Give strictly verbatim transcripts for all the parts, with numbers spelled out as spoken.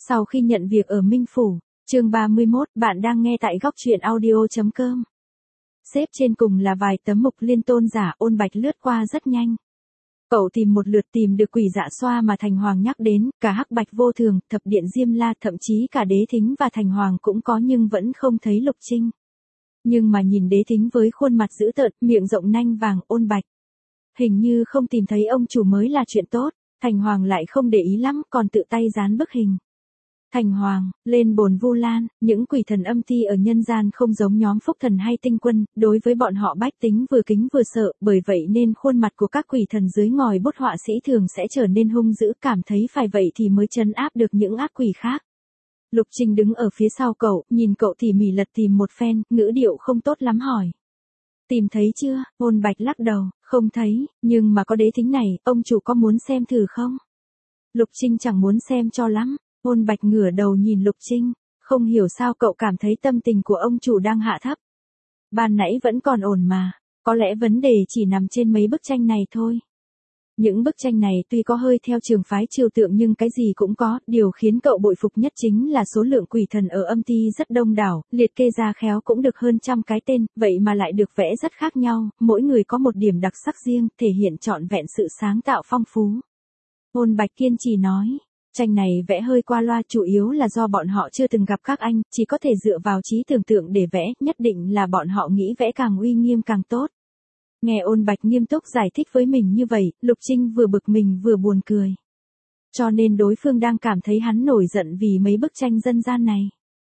Sau khi nhận việc ở Minh Phủ, chương ba mươi mốt, bạn đang nghe tại góc truyện audio.com. Xếp trên cùng là vài tấm mục liên tôn giả, Ôn Bạch lướt qua rất nhanh. Cậu tìm một lượt tìm được Quỷ Dạ Xoa mà Thành Hoàng nhắc đến, cả Hắc Bạch Vô Thường, Thập Điện Diêm La, thậm chí cả Đế Thính và Thành Hoàng cũng có nhưng vẫn không thấy Lục Trinh. Nhưng mà nhìn Đế Thính với khuôn mặt dữ tợn, miệng rộng nanh vàng, Ôn Bạch. Hình như không tìm thấy ông chủ mới là chuyện tốt, Thành Hoàng lại không để ý lắm, còn tự tay dán bức hình. Thành Hoàng, lên bồn Vu Lan, những quỷ thần âm ti ở nhân gian không giống nhóm Phúc Thần hay Tinh Quân, đối với bọn họ bách tính vừa kính vừa sợ, bởi vậy nên khuôn mặt của các quỷ thần dưới ngòi bút họa sĩ thường sẽ trở nên hung dữ, cảm thấy phải vậy thì mới trấn áp được những ác quỷ khác. Lục Trinh đứng ở phía sau cậu, nhìn cậu tỉ mỉ lật tìm một phen, ngữ điệu không tốt lắm hỏi. Tìm thấy chưa? Ôn Bạch lắc đầu, không thấy, nhưng mà có Đế Thính này, ông chủ có muốn xem thử không? Lục Trinh chẳng muốn xem cho lắm. Ôn Bạch ngửa đầu nhìn Lục Trinh, không hiểu sao cậu cảm thấy tâm tình của ông chủ đang hạ thấp. Ban nãy vẫn còn ổn mà, có lẽ vấn đề chỉ nằm trên mấy bức tranh này thôi. Những bức tranh này tuy có hơi theo trường phái trừu tượng nhưng cái gì cũng có, điều khiến cậu bội phục nhất chính là số lượng quỷ thần ở âm ti rất đông đảo, liệt kê ra khéo cũng được hơn trăm cái tên, vậy mà lại được vẽ rất khác nhau, mỗi người có một điểm đặc sắc riêng, thể hiện trọn vẹn sự sáng tạo phong phú. Ôn Bạch kiên trì nói. Tranh này vẽ hơi qua loa, chủ yếu là do bọn họ chưa từng gặp các anh, chỉ có thể dựa vào trí tưởng tượng để vẽ, nhất định là bọn họ nghĩ vẽ càng uy nghiêm càng tốt. Nghe Ôn Bạch nghiêm túc giải thích với mình như vậy, Lục Trinh vừa bực mình vừa buồn cười. Cho nên đối phương đang cảm thấy hắn nổi giận vì mấy bức tranh dân gian này.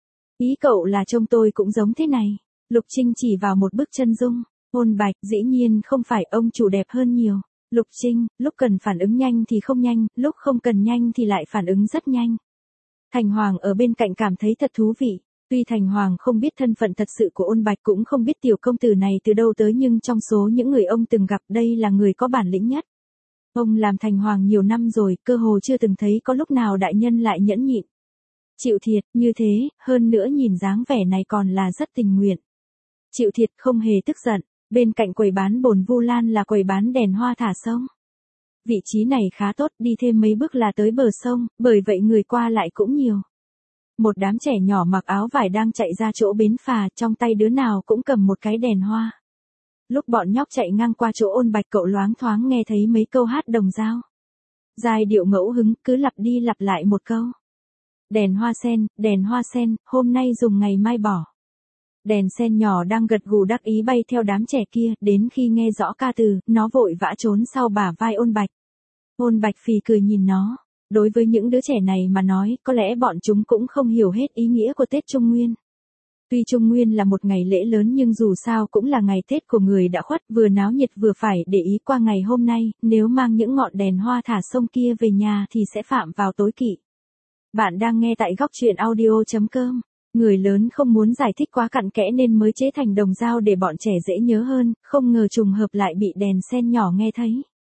Ý cậu là trông tôi cũng giống thế này. Lục Trinh chỉ vào một bức chân dung. Ôn Bạch, dĩ nhiên không phải, ông chủ đẹp hơn nhiều. Lục Trinh, lúc cần phản ứng nhanh thì không nhanh, lúc không cần nhanh thì lại phản ứng rất nhanh. Thành Hoàng ở bên cạnh cảm thấy thật thú vị. Tuy Thành Hoàng không biết thân phận thật sự của Ôn Bạch, cũng không biết tiểu công tử này từ đâu tới, nhưng trong số những người ông từng gặp, đây là người có bản lĩnh nhất. Ông làm Thành Hoàng nhiều năm rồi, cơ hồ chưa từng thấy có lúc nào đại nhân lại nhẫn nhịn. Chịu thiệt, như thế, hơn nữa nhìn dáng vẻ này còn là rất tình nguyện. Chịu thiệt, không hề tức giận. Bên cạnh quầy bán bồn Vu Lan là quầy bán đèn hoa thả sông. Vị trí này khá tốt, đi thêm mấy bước là tới bờ sông, bởi vậy người qua lại cũng nhiều. Một đám trẻ nhỏ mặc áo vải đang chạy ra chỗ bến phà, trong tay đứa nào cũng cầm một cái đèn hoa. Lúc bọn nhóc chạy ngang qua chỗ Ôn Bạch, cậu loáng thoáng nghe thấy mấy câu hát đồng dao. Giai điệu ngẫu hứng, cứ lặp đi lặp lại một câu. Đèn hoa sen, đèn hoa sen, hôm nay dùng ngày mai bỏ. Đèn sen nhỏ đang gật gù đắc ý bay theo đám trẻ kia, đến khi nghe rõ ca từ, nó vội vã trốn sau bả vai Ôn Bạch. Ôn Bạch phì cười nhìn nó. Đối với những đứa trẻ này mà nói, có lẽ bọn chúng cũng không hiểu hết ý nghĩa của Tết Trung Nguyên. Tuy Trung Nguyên là một ngày lễ lớn nhưng dù sao cũng là ngày Tết của người đã khuất, vừa náo nhiệt vừa phải để ý. Qua ngày hôm nay, nếu mang những ngọn đèn hoa thả sông kia về nhà thì sẽ phạm vào tối kỵ. Bạn đang nghe tại góc truyện audio.com. Người lớn không muốn giải thích quá cặn kẽ nên mới chế thành đồng dao để bọn trẻ dễ nhớ hơn, không ngờ trùng hợp lại bị đèn sen nhỏ nghe thấy.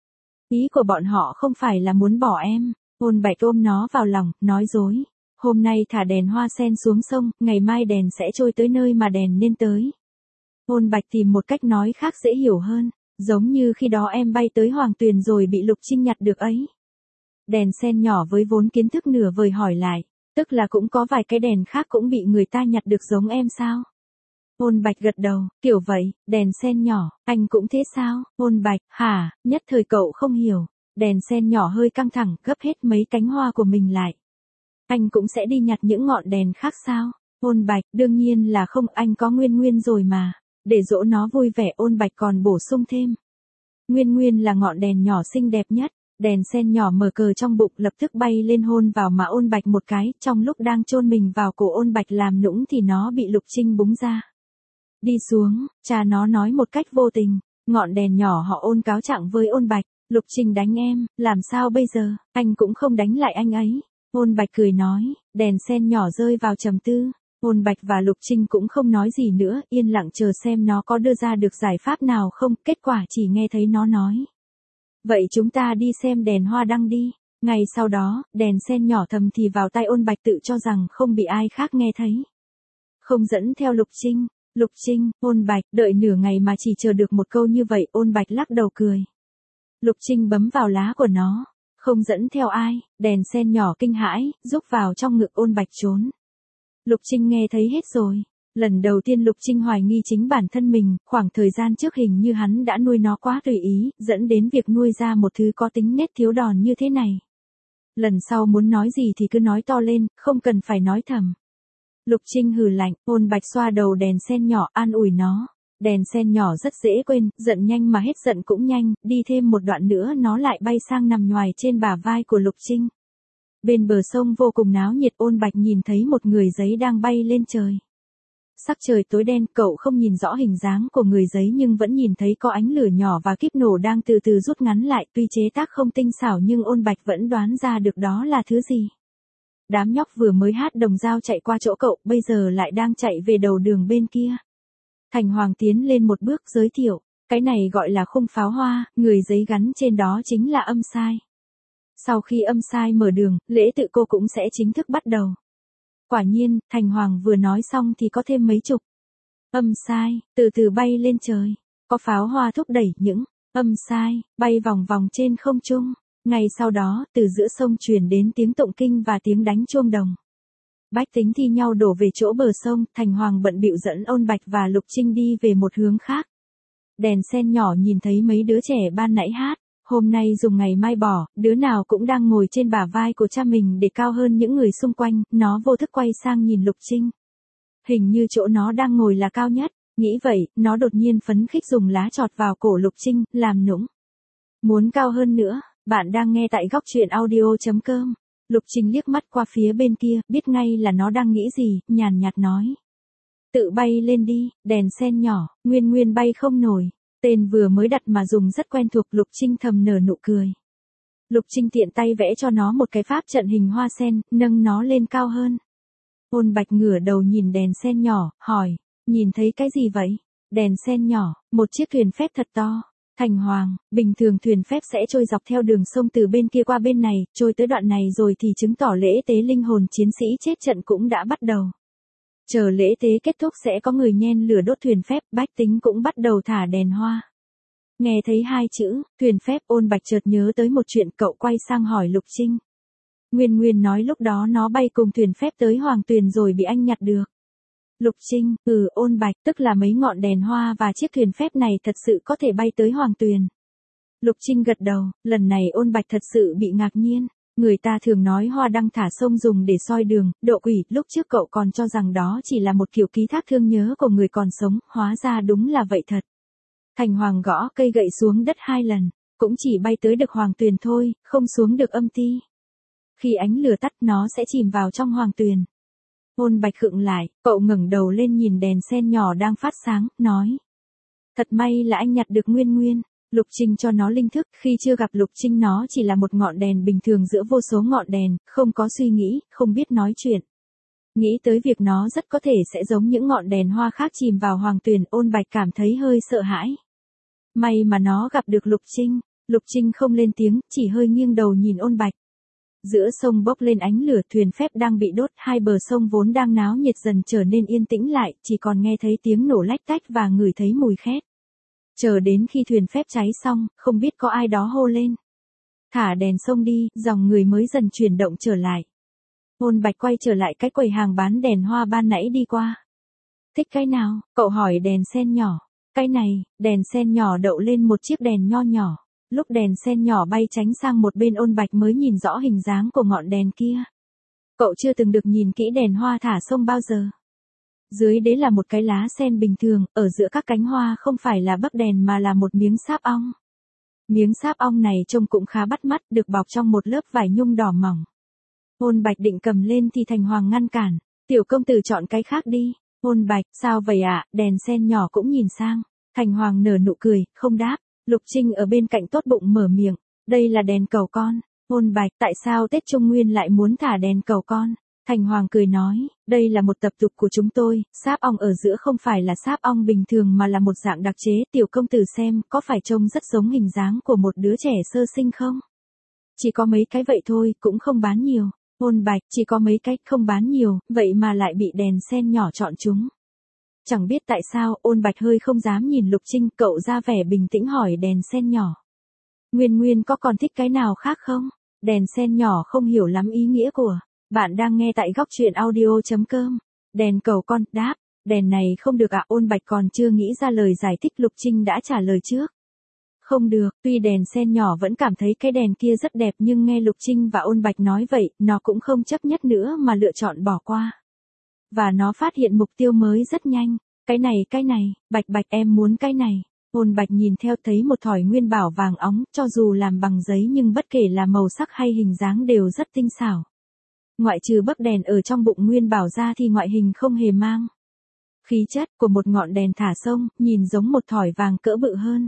Ý của bọn họ không phải là muốn bỏ em. Ôn Bạch ôm nó vào lòng, nói dối. Hôm nay thả đèn hoa sen xuống sông, ngày mai đèn sẽ trôi tới nơi mà đèn nên tới. Ôn Bạch tìm một cách nói khác dễ hiểu hơn, giống như khi đó em bay tới Hoàng Tuyền rồi bị Lục Trinh nhặt được ấy. Đèn sen nhỏ với vốn kiến thức nửa vời hỏi lại. Tức là cũng có vài cái đèn khác cũng bị người ta nhặt được giống em sao? Ôn Bạch gật đầu, kiểu vậy, đèn sen nhỏ, anh cũng thế sao? Ôn Bạch, hả, nhất thời cậu không hiểu. Đèn sen nhỏ hơi căng thẳng, gấp hết mấy cánh hoa của mình lại. Anh cũng sẽ đi nhặt những ngọn đèn khác sao? Ôn Bạch, đương nhiên là không, anh có Nguyên Nguyên rồi mà. Để dỗ nó vui vẻ, Ôn Bạch còn bổ sung thêm. Nguyên Nguyên là ngọn đèn nhỏ xinh đẹp nhất. Đèn sen nhỏ mở cờ trong bụng, lập tức bay lên hôn vào má Ôn Bạch một cái, trong lúc đang chôn mình vào cổ Ôn Bạch làm nũng thì nó bị Lục Trinh búng ra. Đi xuống, cha nó nói một cách vô tình, ngọn đèn nhỏ họ Ôn cáo trạng với Ôn Bạch, Lục Trinh đánh em, làm sao bây giờ, anh cũng không đánh lại anh ấy. Ôn Bạch cười nói, đèn sen nhỏ rơi vào trầm tư, Ôn Bạch và Lục Trinh cũng không nói gì nữa, yên lặng chờ xem nó có đưa ra được giải pháp nào không, kết quả chỉ nghe thấy nó nói. Vậy chúng ta đi xem đèn hoa đăng đi. Ngày sau đó, đèn sen nhỏ thầm thì vào tai Ôn Bạch, tự cho rằng không bị ai khác nghe thấy. Không dẫn theo Lục Trinh. Lục Trinh, Ôn Bạch, đợi nửa ngày mà chỉ chờ được một câu như vậy, Ôn Bạch lắc đầu cười. Lục Trinh bấm vào lá của nó. Không dẫn theo ai, đèn sen nhỏ kinh hãi, rúc vào trong ngực Ôn Bạch trốn. Lục Trinh nghe thấy hết rồi. Lần đầu tiên Lục Trinh hoài nghi chính bản thân mình, khoảng thời gian trước hình như hắn đã nuôi nó quá tùy ý, dẫn đến việc nuôi ra một thứ có tính nết thiếu đòn như thế này. Lần sau muốn nói gì thì cứ nói to lên, không cần phải nói thầm. Lục Trinh hừ lạnh, Ôn Bạch xoa đầu đèn sen nhỏ an ủi nó. Đèn sen nhỏ rất dễ quên, giận nhanh mà hết giận cũng nhanh, đi thêm một đoạn nữa nó lại bay sang nằm nhoài trên bả vai của Lục Trinh. Bên bờ sông vô cùng náo nhiệt, Ôn Bạch nhìn thấy một người giấy đang bay lên trời. Sắc trời tối đen, cậu không nhìn rõ hình dáng của người giấy nhưng vẫn nhìn thấy có ánh lửa nhỏ và kíp nổ đang từ từ rút ngắn lại, tuy chế tác không tinh xảo nhưng Ôn Bạch vẫn đoán ra được đó là thứ gì. Đám nhóc vừa mới hát đồng dao chạy qua chỗ cậu, bây giờ lại đang chạy về đầu đường bên kia. Thành Hoàng tiến lên một bước giới thiệu, cái này gọi là khung pháo hoa, người giấy gắn trên đó chính là âm sai. Sau khi âm sai mở đường, lễ tự cô cũng sẽ chính thức bắt đầu. Quả nhiên, Thành Hoàng vừa nói xong thì có thêm mấy chục âm sai, từ từ bay lên trời. Có pháo hoa thúc đẩy những âm sai, bay vòng vòng trên không trung. Ngay sau đó, từ giữa sông truyền đến tiếng tụng kinh và tiếng đánh chuông đồng. Bách tính thi nhau đổ về chỗ bờ sông, Thành Hoàng bận bịu dẫn Ôn Bạch và Lục Trinh đi về một hướng khác. Đèn sen nhỏ nhìn thấy mấy đứa trẻ ban nãy hát, hôm nay dùng ngày mai bỏ, đứa nào cũng đang ngồi trên bả vai của cha mình để cao hơn những người xung quanh, nó vô thức quay sang nhìn Lục Trinh. Hình như chỗ nó đang ngồi là cao nhất, nghĩ vậy, nó đột nhiên phấn khích dùng lá chọt vào cổ Lục Trinh, làm nũng. Muốn cao hơn nữa, bạn đang nghe tại góc truyện audio chấm com. Lục Trinh liếc mắt qua phía bên kia, biết ngay là nó đang nghĩ gì, nhàn nhạt nói. Tự bay lên đi, đèn sen nhỏ, Nguyên Nguyên bay không nổi. Tên vừa mới đặt mà dùng rất quen thuộc, Lục Trinh thầm nở nụ cười. Lục Trinh tiện tay vẽ cho nó một cái pháp trận hình hoa sen, nâng nó lên cao hơn. Ôn Bạch ngửa đầu nhìn đèn sen nhỏ, hỏi, nhìn thấy cái gì vậy? Đèn sen nhỏ, một chiếc thuyền phép thật to. Thành Hoàng, bình thường thuyền phép sẽ trôi dọc theo đường sông từ bên kia qua bên này, trôi tới đoạn này rồi thì chứng tỏ lễ tế linh hồn chiến sĩ chết trận cũng đã bắt đầu. Chờ lễ tế kết thúc sẽ có người nhen lửa đốt thuyền phép, bách tính cũng bắt đầu thả đèn hoa. Nghe thấy hai chữ, thuyền phép, Ôn Bạch chợt nhớ tới một chuyện, cậu quay sang hỏi Lục Trinh. Nguyên Nguyên nói lúc đó nó bay cùng thuyền phép tới Hoàng Tuyền rồi bị anh nhặt được. Lục Trinh, ừ, Ôn Bạch, tức là mấy ngọn đèn hoa và chiếc thuyền phép này thật sự có thể bay tới Hoàng Tuyền. Lục Trinh gật đầu, lần này Ôn Bạch thật sự bị ngạc nhiên. Người ta thường nói hoa đăng thả sông dùng để soi đường, độ quỷ, lúc trước cậu còn cho rằng đó chỉ là một kiểu ký thác thương nhớ của người còn sống, hóa ra đúng là vậy thật. Thành Hoàng gõ cây gậy xuống đất hai lần, cũng chỉ bay tới được Hoàng Tuyền thôi, không xuống được âm ti. Khi ánh lửa tắt nó sẽ chìm vào trong Hoàng Tuyền. Ôn Bạch khựng lại, cậu ngẩng đầu lên nhìn đèn sen nhỏ đang phát sáng, nói. Thật may là anh nhặt được Nguyên Nguyên. Lục Trinh cho nó linh thức, khi chưa gặp Lục Trinh nó chỉ là một ngọn đèn bình thường giữa vô số ngọn đèn, không có suy nghĩ, không biết nói chuyện. Nghĩ tới việc nó rất có thể sẽ giống những ngọn đèn hoa khác chìm vào Hoàng Tuyền, Ôn Bạch cảm thấy hơi sợ hãi. May mà nó gặp được Lục Trinh. Lục Trinh không lên tiếng, chỉ hơi nghiêng đầu nhìn Ôn Bạch. Giữa sông bốc lên ánh lửa, thuyền phép đang bị đốt, hai bờ sông vốn đang náo nhiệt dần trở nên yên tĩnh lại, chỉ còn nghe thấy tiếng nổ lách tách và ngửi thấy mùi khét. Chờ đến khi thuyền phép cháy xong, không biết có ai đó hô lên. Thả đèn sông đi, dòng người mới dần chuyển động trở lại. Ôn Bạch quay trở lại cái quầy hàng bán đèn hoa ban nãy đi qua. Thích cái nào? Cậu hỏi đèn sen nhỏ. Cái này, đèn sen nhỏ đậu lên một chiếc đèn nho nhỏ. Lúc đèn sen nhỏ bay tránh sang một bên, Ôn Bạch mới nhìn rõ hình dáng của ngọn đèn kia. Cậu chưa từng được nhìn kỹ đèn hoa thả sông bao giờ. Dưới đế là một cái lá sen bình thường, ở giữa các cánh hoa không phải là bấc đèn mà là một miếng sáp ong. Miếng sáp ong này trông cũng khá bắt mắt, được bọc trong một lớp vải nhung đỏ mỏng. Ôn Bạch định cầm lên thì Thành Hoàng ngăn cản. Tiểu công tử chọn cái khác đi. Ôn Bạch, sao vậy ạ? À? Đèn sen nhỏ cũng nhìn sang. Thành Hoàng nở nụ cười, không đáp. Lục Trinh ở bên cạnh tốt bụng mở miệng. Đây là đèn cầu con. Ôn Bạch, tại sao Tết Trung Nguyên lại muốn thả đèn cầu con? Thành Hoàng cười nói, đây là một tập tục của chúng tôi, sáp ong ở giữa không phải là sáp ong bình thường mà là một dạng đặc chế, tiểu công tử xem, có phải trông rất giống hình dáng của một đứa trẻ sơ sinh không? Chỉ có mấy cái vậy thôi, cũng không bán nhiều. Ôn Bạch, chỉ có mấy cái, không bán nhiều, vậy mà lại bị đèn sen nhỏ chọn chúng. Chẳng biết tại sao, Ôn Bạch hơi không dám nhìn Lục Trinh, cậu ra vẻ bình tĩnh hỏi đèn sen nhỏ. Nguyên Nguyên có còn thích cái nào khác không? Đèn sen nhỏ không hiểu lắm ý nghĩa của. Bạn đang nghe tại góc chuyện audio.com. Đèn cầu con, đáp. Đèn này không được ạ. Ôn Bạch còn chưa nghĩ ra lời giải thích, Lục Trinh đã trả lời trước. Không được, tuy đèn sen nhỏ vẫn cảm thấy cái đèn kia rất đẹp nhưng nghe Lục Trinh và Ôn Bạch nói vậy, nó cũng không chấp nhất nữa mà lựa chọn bỏ qua. Và nó phát hiện mục tiêu mới rất nhanh. Cái này, cái này, Bạch Bạch em muốn cái này. Ôn Bạch nhìn theo thấy một thỏi nguyên bảo vàng óng, cho dù làm bằng giấy nhưng bất kể là màu sắc hay hình dáng đều rất tinh xảo. Ngoại trừ bấc đèn ở trong bụng nguyên bảo ra thì ngoại hình không hề mang khí chất của một ngọn đèn thả sông, nhìn giống một thỏi vàng cỡ bự hơn.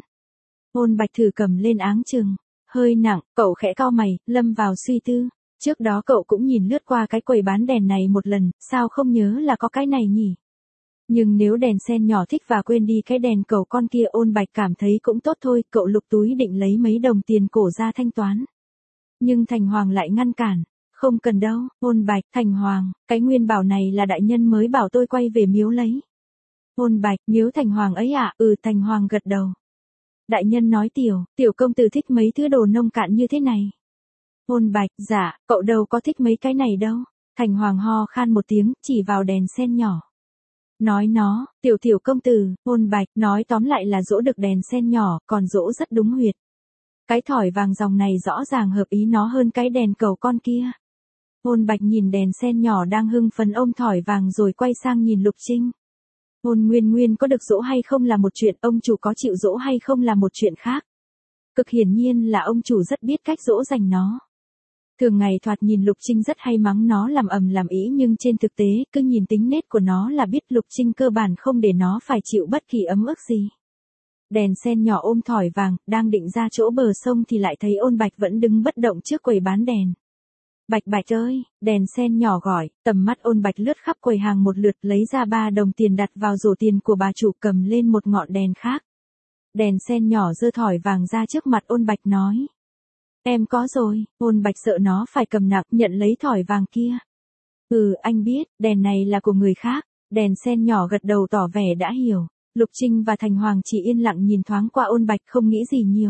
Ôn Bạch thử cầm lên áng chừng, hơi nặng, cậu khẽ cau mày, lâm vào suy tư. Trước đó cậu cũng nhìn lướt qua cái quầy bán đèn này một lần, sao không nhớ là có cái này nhỉ? Nhưng nếu đèn sen nhỏ thích và quên đi cái đèn cầu con kia, Ôn Bạch cảm thấy cũng tốt thôi, cậu lục túi định lấy mấy đồng tiền cổ ra thanh toán. Nhưng Thành Hoàng lại ngăn cản. Không cần đâu, Ôn Bạch, Thành Hoàng, cái nguyên bảo này là đại nhân mới bảo tôi quay về miếu lấy. Ôn Bạch, miếu Thành Hoàng ấy ạ, à? Ừ, Thành Hoàng gật đầu. Đại nhân nói tiểu, tiểu công tử thích mấy thứ đồ nông cạn như thế này. Ôn Bạch, dạ, cậu đâu có thích mấy cái này đâu. Thành Hoàng ho khan một tiếng, chỉ vào đèn sen nhỏ. Nói nó, tiểu tiểu công tử, Ôn Bạch, nói tóm lại là dỗ được đèn sen nhỏ, còn dỗ rất đúng huyệt. Cái thỏi vàng dòng này rõ ràng hợp ý nó hơn cái đèn cầu con kia. Ôn Bạch nhìn đèn sen nhỏ đang hưng phấn ôm thỏi vàng rồi quay sang nhìn Lục Trinh. Ôn Nguyên Nguyên có được dỗ hay không là một chuyện, ông chủ có chịu dỗ hay không là một chuyện khác. Cực hiển nhiên là ông chủ rất biết cách dỗ dành nó. Thường ngày thoạt nhìn Lục Trinh rất hay mắng nó làm ầm làm ĩ nhưng trên thực tế, cứ nhìn tính nết của nó là biết Lục Trinh cơ bản không để nó phải chịu bất kỳ ấm ức gì. Đèn sen nhỏ ôm thỏi vàng, đang định ra chỗ bờ sông thì lại thấy Ôn Bạch vẫn đứng bất động trước quầy bán đèn. Bạch Bạch ơi, đèn sen nhỏ gọi, tầm mắt Ôn Bạch lướt khắp quầy hàng một lượt, lấy ra ba đồng tiền đặt vào rổ tiền của bà chủ, cầm lên một ngọn đèn khác. Đèn sen nhỏ giơ thỏi vàng ra trước mặt Ôn Bạch nói. Em có rồi. Ôn Bạch sợ nó phải cầm nặng, nhận lấy thỏi vàng kia. Ừ, anh biết, đèn này là của người khác. Đèn sen nhỏ gật đầu tỏ vẻ đã hiểu. Lục Trinh và Thành Hoàng chỉ yên lặng nhìn thoáng qua Ôn Bạch không nghĩ gì nhiều.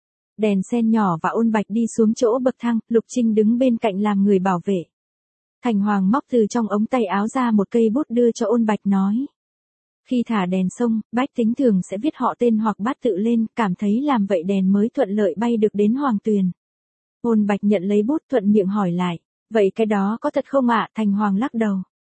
Đèn sen nhỏ và Ôn Bạch đi xuống chỗ bậc thang, Lục Trinh đứng bên cạnh làm người bảo vệ. Thành Hoàng móc từ trong ống tay áo ra một cây bút đưa cho Ôn Bạch nói. Khi thả đèn sông, bách tính thường sẽ viết họ tên hoặc bát tự lên, cảm thấy làm vậy đèn mới thuận lợi bay được đến Hoàng Tuyền. Ôn Bạch nhận lấy bút thuận miệng hỏi lại. Vậy cái đó có thật không ạ? Thành Hoàng lắc đầu.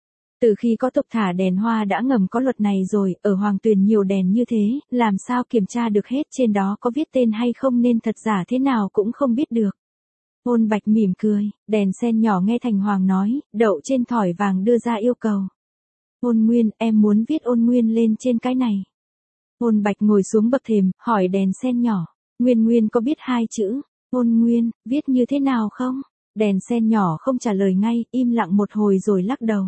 Từ khi có tục thả đèn hoa đã ngầm có luật này rồi, ở Hoàng Tuyền nhiều đèn như thế, làm sao kiểm tra được hết trên đó có viết tên hay không nên thật giả thế nào cũng không biết được. Ôn Bạch mỉm cười, đèn sen nhỏ nghe Thành Hoàng nói, đậu trên thỏi vàng đưa ra yêu cầu. Ôn Nguyên, em muốn viết Ôn Nguyên lên trên cái này. Ôn Bạch ngồi xuống bậc thềm, hỏi đèn sen nhỏ, Nguyên Nguyên có biết hai chữ, Ôn Nguyên, viết như thế nào không? Đèn sen nhỏ không trả lời ngay, im lặng một hồi rồi lắc đầu.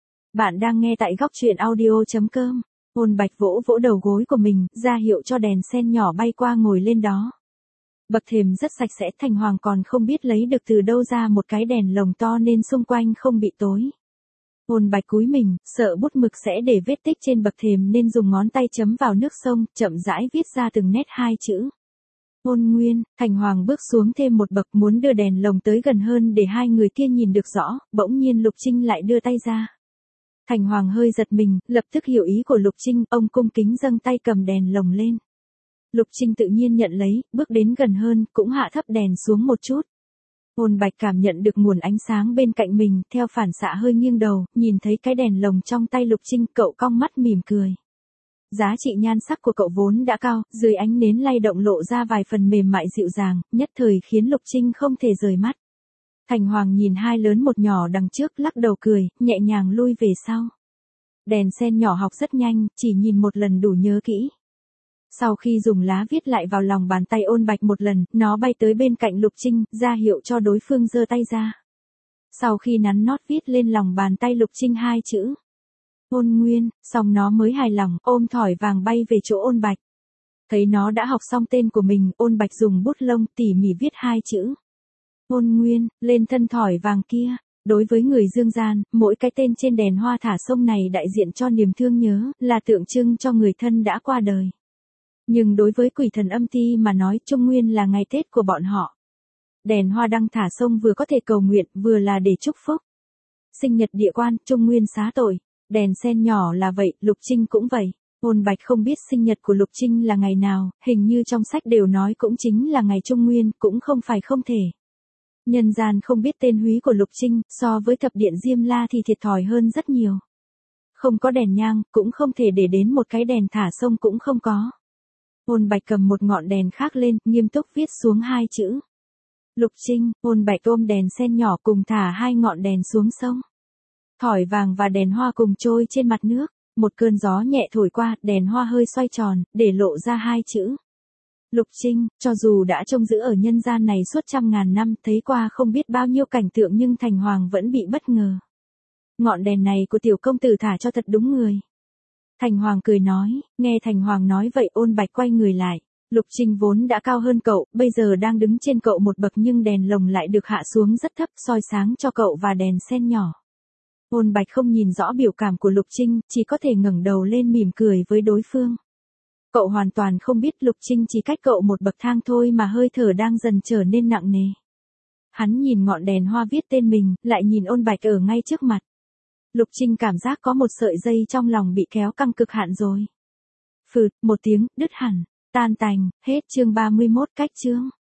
Bạn đang nghe tại góc chuyện audio.com. Ôn Bạch vỗ vỗ đầu gối của mình, ra hiệu cho đèn sen nhỏ bay qua ngồi lên đó. Bậc thềm rất sạch sẽ, Thành Hoàng còn không biết lấy được từ đâu ra một cái đèn lồng to nên xung quanh không bị tối. Ôn Bạch cúi mình, sợ bút mực sẽ để vết tích trên bậc thềm nên dùng ngón tay chấm vào nước sông, chậm rãi viết ra từng nét hai chữ. Ôn Nguyên. Thành Hoàng bước xuống thêm một bậc muốn đưa đèn lồng tới gần hơn để hai người kia nhìn được rõ, bỗng nhiên Lục Trinh lại đưa tay ra. Thành Hoàng hơi giật mình, lập tức hiểu ý của Lục Trinh, ông cung kính dâng tay cầm đèn lồng lên. Lục Trinh tự nhiên nhận lấy, bước đến gần hơn, cũng hạ thấp đèn xuống một chút. Ôn Bạch cảm nhận được nguồn ánh sáng bên cạnh mình, theo phản xạ hơi nghiêng đầu, nhìn thấy cái đèn lồng trong tay Lục Trinh, cậu cong mắt mỉm cười. Giá trị nhan sắc của cậu vốn đã cao, dưới ánh nến lay động lộ ra vài phần mềm mại dịu dàng, nhất thời khiến Lục Trinh không thể rời mắt. Thành Hoàng nhìn hai lớn một nhỏ đằng trước, lắc đầu cười, nhẹ nhàng lui về sau. Đèn sen nhỏ học rất nhanh, chỉ nhìn một lần đủ nhớ kỹ. Sau khi dùng lá viết lại vào lòng bàn tay Ôn Bạch một lần, nó bay tới bên cạnh Lục Trinh, ra hiệu cho đối phương giơ tay ra. Sau khi nắn nót viết lên lòng bàn tay Lục Trinh hai chữ Ôn Nguyên, xong nó mới hài lòng, ôm thỏi vàng bay về chỗ Ôn Bạch. Thấy nó đã học xong tên của mình, Ôn Bạch dùng bút lông tỉ mỉ viết hai chữ Ôn Nguyên lên thân thỏi vàng kia. Đối với người dương gian, mỗi cái tên trên đèn hoa thả sông này đại diện cho niềm thương nhớ, là tượng trưng cho người thân đã qua đời. Nhưng đối với quỷ thần âm ti mà nói, Trung Nguyên là ngày Tết của bọn họ. đèn hoa đăng thả sông vừa có thể cầu nguyện, vừa là để chúc phúc. Sinh nhật địa quan, Trung Nguyên xá tội. Đèn sen nhỏ là vậy, Lục Trinh cũng vậy. Ôn Bạch không biết sinh nhật của Lục Trinh là ngày nào, hình như trong sách đều nói cũng chính là ngày Trung Nguyên, cũng không phải không thể. Nhân gian không biết tên húy của Lục Trinh, so với thập điện Diêm La thì thiệt thòi hơn rất nhiều. Không có đèn nhang, cũng không thể để đến một cái đèn thả sông cũng không có. Ôn Bạch cầm một ngọn đèn khác lên, nghiêm túc viết xuống hai chữ. Lục Trinh. Ôn Bạch ôm đèn sen nhỏ cùng thả hai ngọn đèn xuống sông. Thỏi vàng và đèn hoa cùng trôi trên mặt nước. Một cơn gió nhẹ thổi qua, đèn hoa hơi xoay tròn, để lộ ra hai chữ. Lục Trinh. Cho dù đã trông giữ ở nhân gian này suốt trăm ngàn năm, thấy qua không biết bao nhiêu cảnh tượng nhưng Thành Hoàng vẫn bị bất ngờ. Ngọn đèn này của tiểu công tử thả cho thật đúng người. Thành Hoàng cười nói, nghe Thành Hoàng nói vậy Ôn Bạch quay người lại. Lục Trinh vốn đã cao hơn cậu, bây giờ đang đứng trên cậu một bậc nhưng đèn lồng lại được hạ xuống rất thấp soi sáng cho cậu và đèn sen nhỏ. Ôn Bạch không nhìn rõ biểu cảm của Lục Trinh, chỉ có thể ngẩng đầu lên mỉm cười với đối phương. Cậu hoàn toàn không biết Lục Trinh chỉ cách cậu một bậc thang thôi mà hơi thở đang dần trở nên nặng nề. Hắn nhìn ngọn đèn hoa viết tên mình, lại nhìn Ôn Bạch ở ngay trước mặt. Lục Trinh cảm giác có một sợi dây trong lòng bị kéo căng cực hạn rồi. Phượt, một tiếng, đứt hẳn, tan tành, hết chương ba mươi mốt cách chương.